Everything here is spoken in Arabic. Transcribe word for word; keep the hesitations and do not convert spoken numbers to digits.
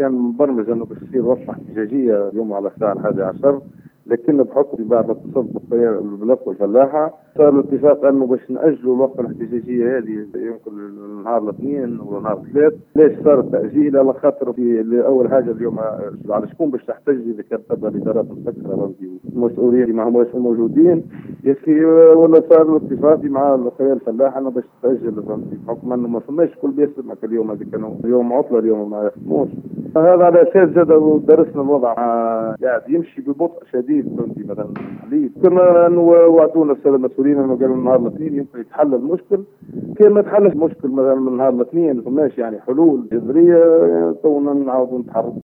كان مبرمج انه باش تصير وقفه احتجاجيه اليوم على الساعه الحادية عشر، لكن بحكم بعد اتصال بالبلق والفلاحه صار الاتفاق انه باش ناجلوا الوقفه الاحتجاجيه هذه يمكن النهار الاثنين ولا نهار الثلاث. ليش صار التاجيل؟ على خاطر في اول حاجه اليوم على شكون باش تحتج اذا كانت تبع الادارات مسكره المسؤولين ما هماش موجودين يا اخي، ولا صار الاتفاق مع الاخويا الفلاحه انه باش تاجل بحكم انه ما فماش كل بيسمع اليوم هذه كانوا اليوم عطله اليوم ما يخدموش. هذا على اساس زاد درسنا الوضع قاعد يمشي ببطء شديد. فهمتي مثلا الحليب كنا وعدونا الساده المسؤولين انه قالوا النهار الاثنين يمكن يتحل المشكل، كان ما تحلش المشكل مثلا من نهار الاثنين فماش يعني حلول جذريه تونا نعاودوا نتحرك.